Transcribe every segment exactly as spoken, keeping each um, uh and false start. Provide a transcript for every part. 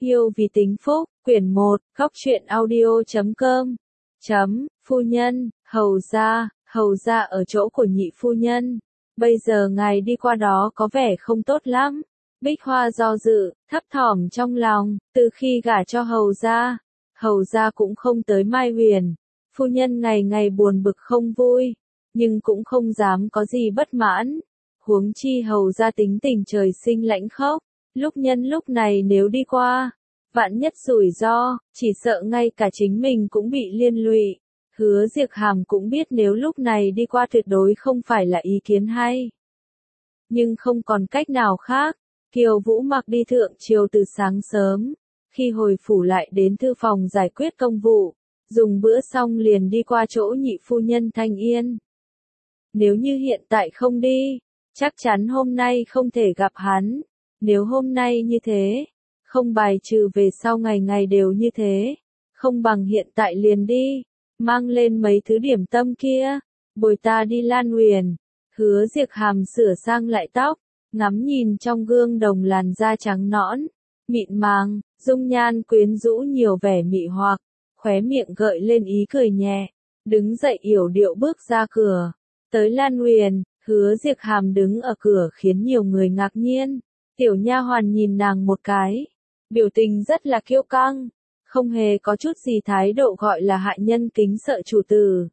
Yêu vì tính phúc, quyển một, góc truyện audio chấm com. Chấm, phu nhân, hầu gia, hầu gia ở chỗ của nhị phu nhân. Bây giờ ngài đi qua đó có vẻ không tốt lắm. Bích Hoa do dự, thấp thỏm trong lòng, từ khi gả cho hầu gia, hầu gia cũng không tới Mai Huyền. Phu nhân ngày ngày buồn bực không vui, nhưng cũng không dám có gì bất mãn. Huống chi hầu gia tính tình trời sinh lãnh khốc, lúc nhân lúc này nếu đi qua, vạn nhất rủi ro, chỉ sợ ngay cả chính mình cũng bị liên lụy. Hứa Diệc Hàm cũng biết nếu lúc này đi qua tuyệt đối không phải là ý kiến hay. Nhưng không còn cách nào khác, Kiều Vũ mặc đi thượng triều từ sáng sớm, khi hồi phủ lại đến thư phòng giải quyết công vụ, dùng bữa xong liền đi qua chỗ nhị phu nhân Thanh Yên. Nếu như hiện tại không đi, chắc chắn hôm nay không thể gặp hắn. Nếu hôm nay như thế, không bài trừ về sau ngày ngày đều như thế, không bằng hiện tại liền đi, mang lên mấy thứ điểm tâm kia, bồi ta đi Lan Huyền. Hứa Diệc Hàm sửa sang lại tóc, ngắm nhìn trong gương đồng làn da trắng nõn, mịn màng, dung nhan quyến rũ nhiều vẻ mị hoặc, khóe miệng gợi lên ý cười nhẹ, đứng dậy yểu điệu bước ra cửa, tới Lan Huyền. Hứa Diệc Hàm đứng ở cửa khiến nhiều người ngạc nhiên. Tiểu nha hoàn nhìn nàng một cái, biểu tình rất là kiêu căng, không hề có chút gì thái độ gọi là hạ nhân kính sợ chủ tử.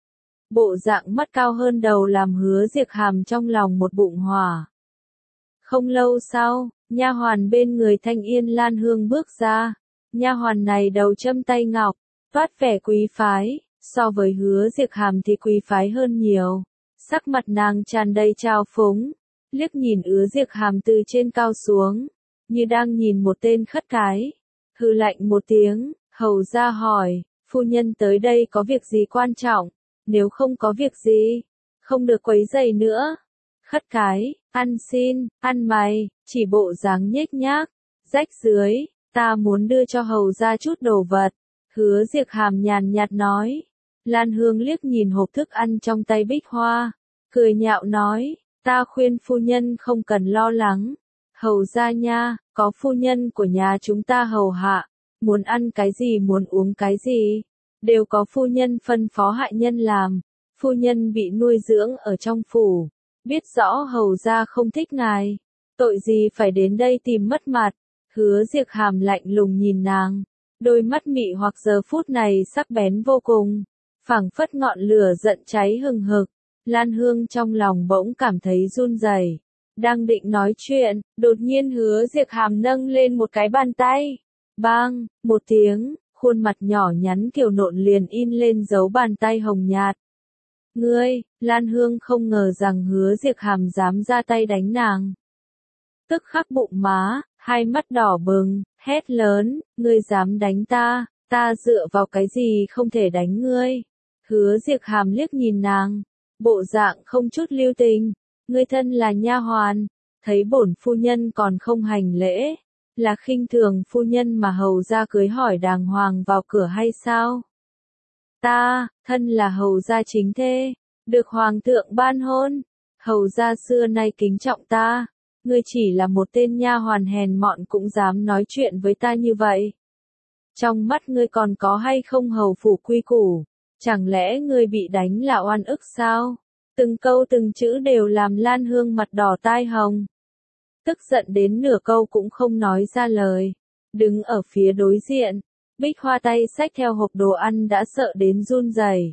Bộ dạng mắt cao hơn đầu làm Hứa Diệc Hàm trong lòng một bụng hỏa. Không lâu sau, nha hoàn bên người Thanh Yên Lan Hương bước ra. Nha hoàn này đầu châm tay ngọc, toát vẻ quý phái, so với Hứa Diệc Hàm thì quý phái hơn nhiều. Sắc mặt nàng tràn đầy trào phúng, liếc nhìn Hứa Diệc Hàm từ trên cao xuống, như đang nhìn một tên khất cái. Hừ lạnh một tiếng, hầu gia hỏi, phu nhân tới đây có việc gì quan trọng? Nếu không có việc gì, không được quấy rầy nữa. Khất cái, ăn xin, ăn mày, chỉ bộ dáng nhếch nhác, rách rưới, ta muốn đưa cho hầu gia chút đồ vật. Hứa Diệc Hàm nhàn nhạt nói. Lan Hương liếc nhìn hộp thức ăn trong tay Bích Hoa, cười nhạo nói, ta khuyên phu nhân không cần lo lắng. Hầu gia nha, có phu nhân của nhà chúng ta hầu hạ, muốn ăn cái gì muốn uống cái gì, đều có phu nhân phân phó hạ nhân làm. Phu nhân bị nuôi dưỡng ở trong phủ, biết rõ hầu gia không thích ngài, tội gì phải đến đây tìm mất mặt. Hứa Diệc Hàm lạnh lùng nhìn nàng, đôi mắt mị hoặc giờ phút này sắc bén vô cùng, phảng phất ngọn lửa giận cháy hừng hực. Lan Hương trong lòng bỗng cảm thấy run rẩy, đang định nói chuyện, đột nhiên Hứa Diệc Hàm nâng lên một cái bàn tay. Bang, một tiếng, khuôn mặt nhỏ nhắn kiều nộn liền in lên dấu bàn tay hồng nhạt. Ngươi, Lan Hương không ngờ rằng Hứa Diệc Hàm dám ra tay đánh nàng. Tức khắc bụng má, hai mắt đỏ bừng, hét lớn, ngươi dám đánh ta, ta dựa vào cái gì không thể đánh ngươi. Hứa Diệc Hàm liếc nhìn nàng, bộ dạng không chút lưu tình, ngươi thân là nha hoàn, thấy bổn phu nhân còn không hành lễ, là khinh thường phu nhân mà hầu gia cưới hỏi đàng hoàng vào cửa hay sao? Ta, thân là hầu gia chính thê, được hoàng thượng ban hôn, hầu gia xưa nay kính trọng ta, ngươi chỉ là một tên nha hoàn hèn mọn cũng dám nói chuyện với ta như vậy. Trong mắt ngươi còn có hay không hầu phủ quy củ? Chẳng lẽ ngươi bị đánh là oan ức sao? Từng câu từng chữ đều làm Lan Hương mặt đỏ tai hồng. Tức giận đến nửa câu cũng không nói ra lời. Đứng ở phía đối diện, Bích Hoa tay xách theo hộp đồ ăn đã sợ đến run rẩy.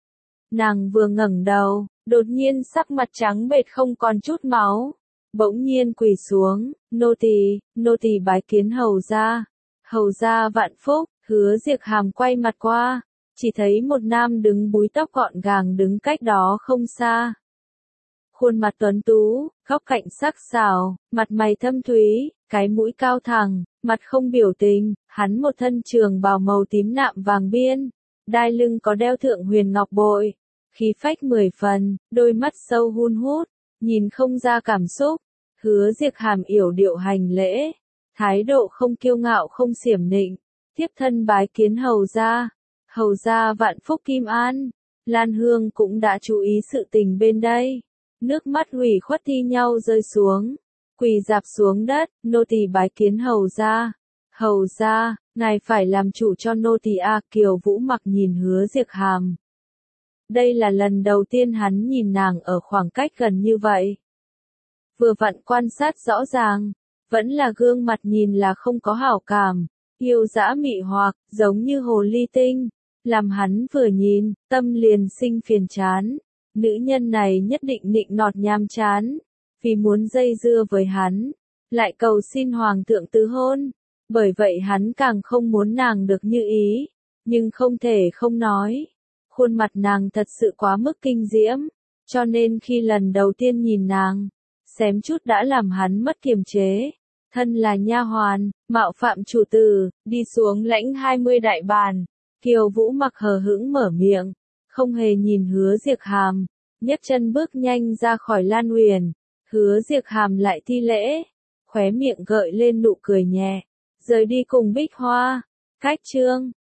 Nàng vừa ngẩng đầu, đột nhiên sắc mặt trắng bệch không còn chút máu. Bỗng nhiên quỳ xuống, nô tỳ, nô tỳ bái kiến hầu gia. Hầu gia vạn phúc. Hứa Diệc Hàm quay mặt qua, chỉ thấy một nam đứng búi tóc gọn gàng đứng cách đó không xa. Khuôn mặt tuấn tú, góc cạnh sắc sảo, mặt mày thâm thúy, cái mũi cao thẳng, mặt không biểu tình, hắn một thân trường bào màu tím nạm vàng biên, đai lưng có đeo thượng huyền ngọc bội, khí phách mười phần, đôi mắt sâu hun hút, nhìn không ra cảm xúc. Hứa Diệc Hàm yểu điệu hành lễ, thái độ không kiêu ngạo không xiểm nịnh, tiếp thân bái kiến hầu gia. Hầu gia vạn phúc kim an. Lan Hương cũng đã chú ý sự tình bên đây, nước mắt ủy khuất thi nhau rơi xuống, quỳ dạp xuống đất, nô tỳ bái kiến hầu gia. Hầu ra, ngài phải làm chủ cho nô tỳ a. Kiều Vũ Mặc nhìn Hứa Diệc Hàm. Đây là lần đầu tiên hắn nhìn nàng ở khoảng cách gần như vậy. Vừa vặn quan sát rõ ràng, vẫn là gương mặt nhìn là không có hảo cảm, yêu dã mị hoặc, giống như hồ ly tinh, làm hắn vừa nhìn, tâm liền sinh phiền chán. Nữ nhân này nhất định nịnh nọt nham chán, vì muốn dây dưa với hắn, lại cầu xin hoàng thượng tứ hôn, bởi vậy hắn càng không muốn nàng được như ý, nhưng không thể không nói. Khuôn mặt nàng thật sự quá mức kinh diễm, cho nên khi lần đầu tiên nhìn nàng, xém chút đã làm hắn mất kiềm chế. Thân là nha hoàn, mạo phạm chủ tử, đi xuống lãnh hai mươi đại bàn. Kiều Vũ Mặc hờ hững mở miệng, không hề nhìn Hứa Diệc Hàm, nhấc chân bước nhanh ra khỏi Lan Uyển. Hứa Diệc Hàm lại thi lễ, khóe miệng gợi lên nụ cười nhẹ, rời đi cùng Bích Hoa. Cách chương